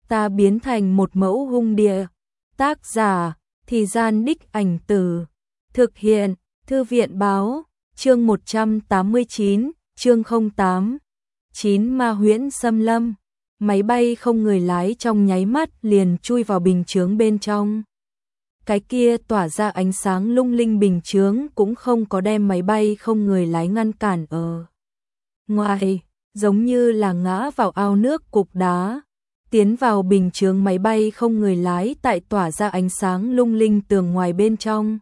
ta biến thành một mẫu hung địa. Tác giả, Thì Gian Đích Ảnh Từ. Thực hiện, Thư viện báo, chương 189, chương 08. 9 Ma huyễn xâm lâm. Máy bay không người lái trong nháy mắt liền chui vào bình chướng bên trong. Cái kia tỏa ra ánh sáng lung linh bình chướng cũng không có đem máy bay không người lái ngăn cản ở ngoài, giống như là ngã vào ao nước cục đá. Tiến vào bình chướng máy bay không người lái tại tỏa ra ánh sáng lung linh tường ngoài bên trong.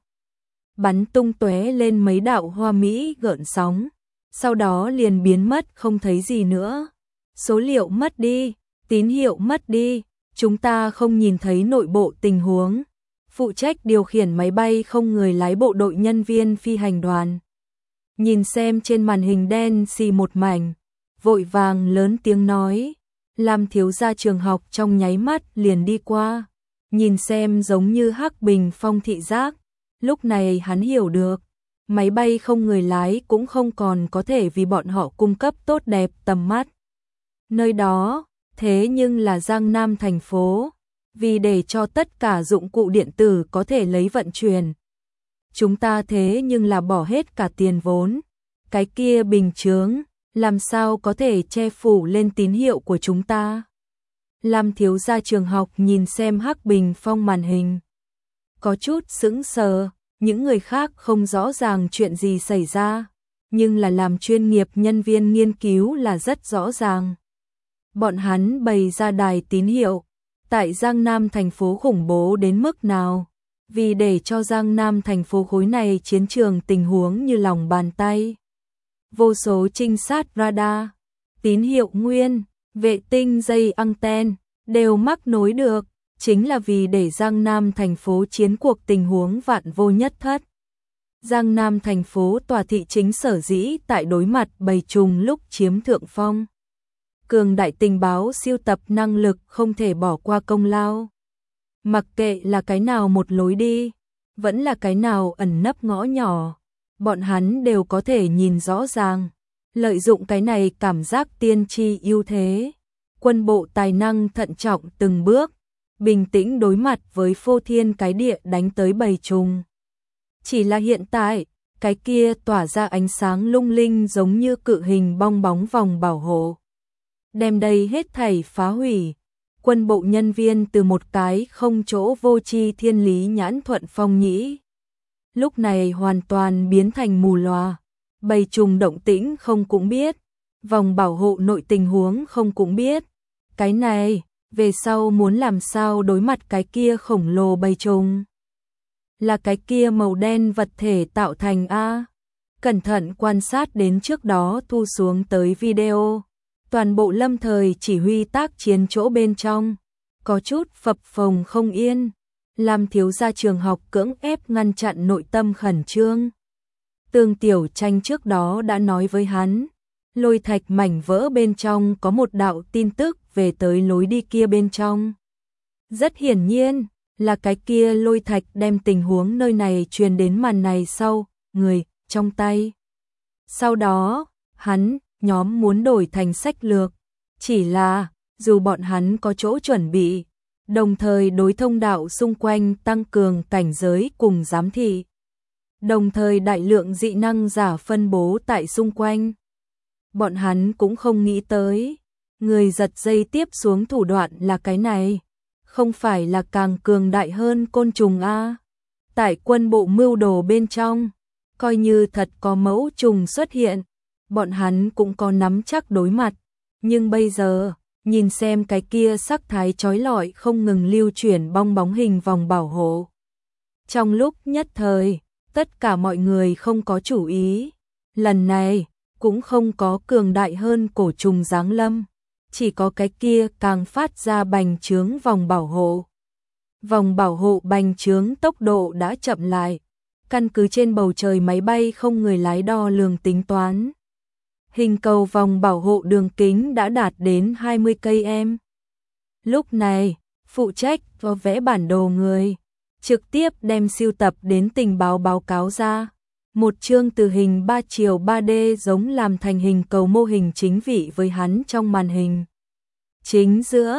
Bắn tung tóe lên mấy đạo hoa mỹ gợn sóng, sau đó liền biến mất không thấy gì nữa. Số liệu mất đi, tín hiệu mất đi, chúng ta không nhìn thấy nội bộ tình huống. Phụ trách điều khiển máy bay không người lái bộ đội nhân viên phi hành đoàn. Nhìn xem trên màn hình đen xì một mảnh, vội vàng lớn tiếng nói. Lam thiếu gia trường học trong nháy mắt liền đi qua, nhìn xem giống như hắc bình phong thị giác. Lúc này hắn hiểu được, máy bay không người lái cũng không còn có thể vì bọn họ cung cấp tốt đẹp tầm mắt. Nơi đó, thế nhưng là Giang Nam thành phố, vì để cho tất cả dụng cụ điện tử có thể lấy vận chuyển. Chúng ta thế nhưng là bỏ hết cả tiền vốn, cái kia bình chướng, làm sao có thể che phủ lên tín hiệu của chúng ta. Lam thiếu gia trường học nhìn xem hắc bình phong màn hình, có chút sững sờ. Những người khác không rõ ràng chuyện gì xảy ra, nhưng là làm chuyên nghiệp nhân viên nghiên cứu là rất rõ ràng. Bọn hắn bày ra đài tín hiệu, tại Giang Nam thành phố khủng bố đến mức nào, vì để cho Giang Nam thành phố khối này chiến trường tình huống như lòng bàn tay. Vô số trinh sát radar, tín hiệu nguyên, vệ tinh dây anten đều mắc nối được, chính là vì để Giang Nam thành phố chiến cuộc tình huống vạn vô nhất thất. Giang Nam thành phố tòa thị chính sở dĩ tại đối mặt bầy trùng lúc chiếm thượng phong. Cường đại tình báo siêu tập năng lực không thể bỏ qua công lao. Mặc kệ là cái nào một lối đi, vẫn là cái nào ẩn nấp ngõ nhỏ, bọn hắn đều có thể nhìn rõ ràng. Lợi dụng cái này cảm giác tiên tri ưu thế, quân bộ tài năng thận trọng từng bước, bình tĩnh đối mặt với phô thiên cái địa đánh tới bầy trùng. Chỉ là hiện tại, cái kia tỏa ra ánh sáng lung linh giống như cự hình bong bóng vòng bảo hộ, đem đây hết thảy phá hủy. Quân bộ nhân viên từ một cái không chỗ vô tri thiên lý nhãn thuận phong nhĩ, lúc này hoàn toàn biến thành mù lòa. Bầy trùng động tĩnh không cũng biết, vòng bảo hộ nội tình huống không cũng biết. Cái này, về sau muốn làm sao đối mặt cái kia khổng lồ bầy trùng? Là cái kia màu đen vật thể tạo thành a. Cẩn thận quan sát đến trước đó thu xuống tới video, toàn bộ lâm thời chỉ huy tác chiến chỗ bên trong có chút phập phồng không yên. Lam thiếu gia trường học cưỡng ép ngăn chặn nội tâm khẩn trương. Tương Tiểu Tranh trước đó đã nói với hắn, lôi thạch mảnh vỡ bên trong có một đạo tin tức về tới lối đi kia bên trong. Rất hiển nhiên, là cái kia lôi thạch đem tình huống nơi này truyền đến màn này sau, người, trong tay. Sau đó, hắn, nhóm muốn đổi thành sách lược. Chỉ là, dù bọn hắn có chỗ chuẩn bị, đồng thời đối thông đạo xung quanh tăng cường cảnh giới cùng giám thị. Đồng thời đại lượng dị năng giả phân bố tại xung quanh. Bọn hắn cũng không nghĩ tới, người giật dây tiếp xuống thủ đoạn là cái này, không phải là càng cường đại hơn côn trùng a. Tại quân bộ mưu đồ bên trong, coi như thật có mẫu trùng xuất hiện, bọn hắn cũng có nắm chắc đối mặt, nhưng bây giờ, nhìn xem cái kia sắc thái chói lọi không ngừng lưu chuyển bong bóng hình vòng bảo hộ. Trong lúc nhất thời, tất cả mọi người không có chủ ý, lần này cũng không có cường đại hơn cổ trùng giáng lâm, chỉ có cái kia càng phát ra bành trướng vòng bảo hộ. Vòng bảo hộ bành trướng tốc độ đã chậm lại, căn cứ trên bầu trời máy bay không người lái đo lường tính toán. Hình cầu vòng bảo hộ đường kính đã đạt đến 20 km. Lúc này, phụ trách và vẽ bản đồ người, trực tiếp đem siêu tập đến tình báo báo cáo ra. Một chương từ hình 3 chiều 3D giống làm thành hình cầu mô hình chính vị với hắn trong màn hình. Chính giữa,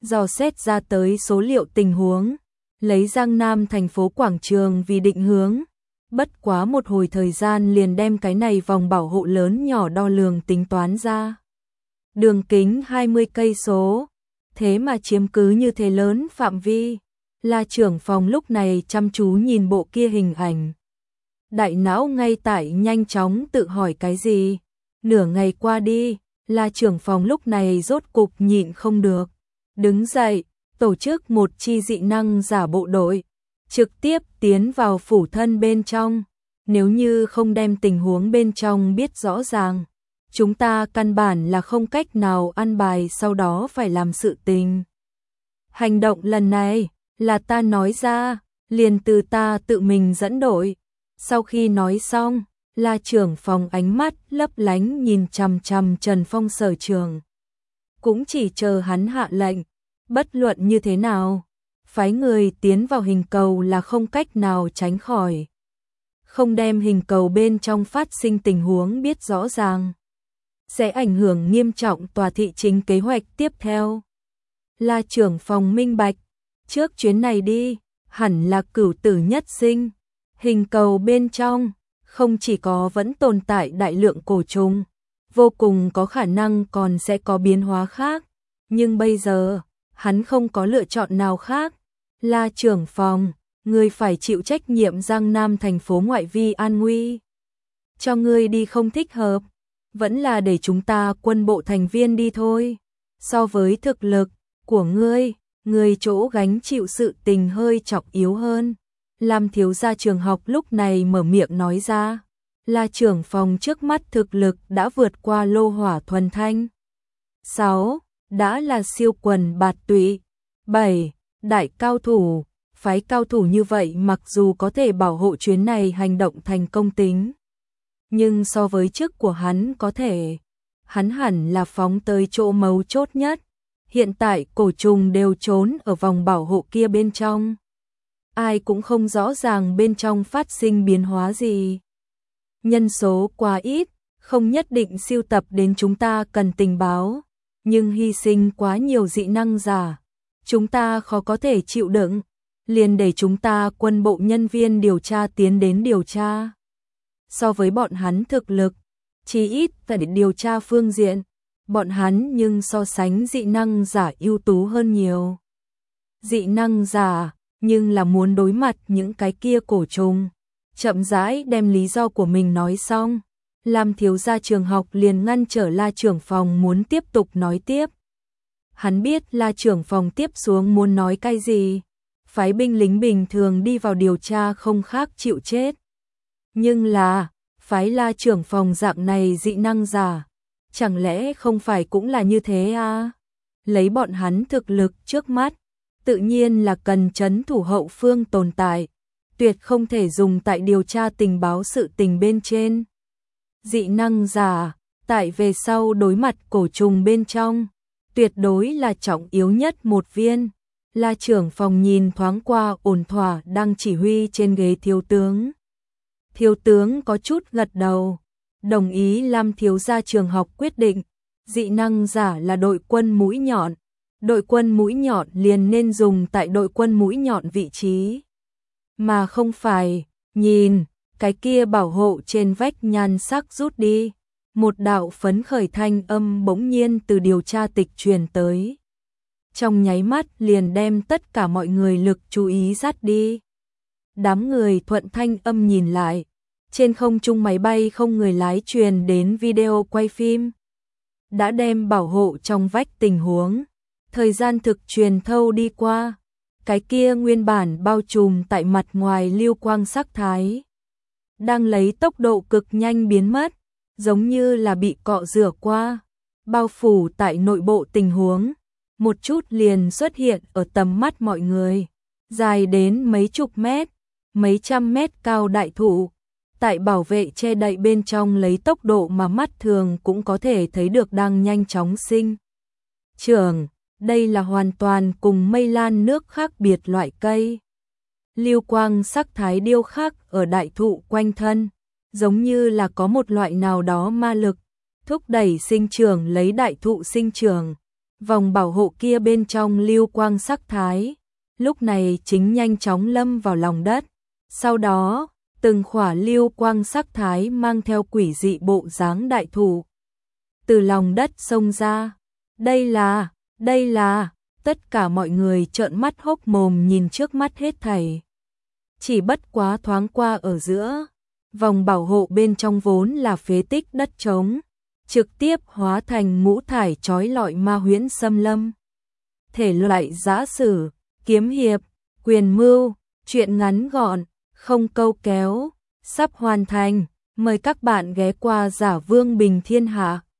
dò xét ra tới số liệu tình huống, lấy Giang Nam thành phố quảng trường vì định hướng. Bất quá một hồi thời gian liền đem cái này vòng bảo hộ lớn nhỏ đo lường tính toán ra. Đường kính 20 cây số, thế mà chiếm cứ như thế lớn phạm vi. La trưởng phòng lúc này chăm chú nhìn bộ kia hình ảnh. Đại não ngay tại nhanh chóng tự hỏi cái gì. Nửa ngày qua đi, La trưởng phòng lúc này rốt cục nhịn không được. Đứng dậy, tổ chức một chi dị năng giả bộ đội, trực tiếp tiến vào phủ thân bên trong. Nếu như không đem tình huống bên trong biết rõ ràng, chúng ta căn bản là không cách nào ăn bài sau đó phải làm sự tình. Hành động lần này là ta nói ra, liền từ ta tự mình dẫn đội. Sau khi nói xong, La trưởng phòng ánh mắt lấp lánh nhìn chằm chằm Trần Phong sở trường. Cũng chỉ chờ hắn hạ lệnh, bất luận như thế nào, phái người tiến vào hình cầu là không cách nào tránh khỏi. Không đem hình cầu bên trong phát sinh tình huống biết rõ ràng, sẽ ảnh hưởng nghiêm trọng tòa thị chính kế hoạch tiếp theo. La trưởng phòng minh bạch, trước chuyến này đi, hẳn là cửu tử nhất sinh. Hình cầu bên trong, không chỉ có vẫn tồn tại đại lượng cổ trùng, vô cùng có khả năng còn sẽ có biến hóa khác. Nhưng bây giờ, hắn không có lựa chọn nào khác. La trưởng phòng, ngươi phải chịu trách nhiệm Giang Nam thành phố ngoại vi an nguy. Cho ngươi đi không thích hợp, vẫn là để chúng ta quân bộ thành viên đi thôi. So với thực lực của ngươi chỗ gánh chịu sự tình hơi trọng yếu hơn. Lam thiếu gia trường học lúc này mở miệng nói ra. La trưởng phòng trước mắt thực lực đã vượt qua lô hỏa thuần thanh. 6. Đã là siêu quần bạt tụy. 7. Đại cao thủ. Phái cao thủ như vậy mặc dù có thể bảo hộ chuyến này hành động thành công tính, nhưng so với chức của hắn có thể, hắn hẳn là phóng tới chỗ mấu chốt nhất. Hiện tại cổ trùng đều trốn ở vòng bảo hộ kia bên trong. Ai cũng không rõ ràng bên trong phát sinh biến hóa gì. Nhân số quá ít, không nhất định siêu tập đến chúng ta cần tình báo, nhưng hy sinh quá nhiều dị năng giả, chúng ta khó có thể chịu đựng. Liền để chúng ta quân bộ nhân viên điều tra tiến đến điều tra. So với bọn hắn thực lực, chỉ ít tại điều tra phương diện, bọn hắn nhưng so sánh dị năng giả ưu tú hơn nhiều. Dị năng giả, nhưng là muốn đối mặt những cái kia cổ trùng. Chậm rãi đem lý do của mình nói xong, Lam thiếu gia trường học liền ngăn trở La trưởng phòng muốn tiếp tục nói tiếp. Hắn biết La trưởng phòng tiếp xuống muốn nói cái gì. Phái binh lính bình thường đi vào điều tra không khác chịu chết. Nhưng là, phái La trưởng phòng dạng này dị năng giả, chẳng lẽ không phải cũng là như thế à? Lấy bọn hắn thực lực trước mắt, tự nhiên là cần trấn thủ hậu phương tồn tại, tuyệt không thể dùng tại điều tra tình báo sự tình bên trên. Dị năng giả, tại về sau đối mặt cổ trùng bên trong, tuyệt đối là trọng yếu nhất một viên. La trưởng phòng nhìn thoáng qua ổn thỏa đang chỉ huy trên ghế thiếu tướng. Thiếu tướng có chút gật đầu, đồng ý Lam thiếu gia trường học quyết định, dị năng giả là đội quân mũi nhọn, đội quân mũi nhọn liền nên dùng tại đội quân mũi nhọn vị trí, mà không phải nhìn cái kia bảo hộ trên vách nhan sắc rút đi. Một đạo phấn khởi thanh âm bỗng nhiên từ điều tra tịch truyền tới. Trong nháy mắt liền đem tất cả mọi người lực chú ý dắt đi. Đám người thuận thanh âm nhìn lại, trên không trung máy bay không người lái truyền đến video quay phim. Đã đem bảo hộ trong vách tình huống, thời gian thực truyền thâu đi qua, cái kia nguyên bản bao trùm tại mặt ngoài lưu quang sắc thái, đang lấy tốc độ cực nhanh biến mất, giống như là bị cọ rửa qua, bao phủ tại nội bộ tình huống. Một chút liền xuất hiện ở tầm mắt mọi người, dài đến mấy chục mét, mấy trăm mét cao đại thụ, tại bảo vệ che đậy bên trong lấy tốc độ mà mắt thường cũng có thể thấy được đang nhanh chóng sinh trưởng. Đây là hoàn toàn cùng mây lan nước khác biệt loại cây. Lưu quang sắc thái điêu khắc ở đại thụ quanh thân, giống như là có một loại nào đó ma lực, thúc đẩy sinh trưởng lấy đại thụ sinh trưởng. Vòng bảo hộ kia bên trong lưu quang sắc thái, lúc này chính nhanh chóng lâm vào lòng đất. Sau đó, từng khỏa lưu quang sắc thái mang theo quỷ dị bộ dáng đại thụ từ lòng đất xông ra. Đây là, tất cả mọi người trợn mắt hốc mồm nhìn trước mắt hết thảy. Chỉ bất quá thoáng qua ở giữa, vòng bảo hộ bên trong vốn là phế tích đất trống, trực tiếp hóa thành ngũ thải chói lọi ma huyễn xâm lâm. Thể loại giã sử, kiếm hiệp, quyền mưu, truyện ngắn gọn, không câu kéo, sắp hoàn thành. Mời các bạn ghé qua Giả Vương Bình Thiên Hạ.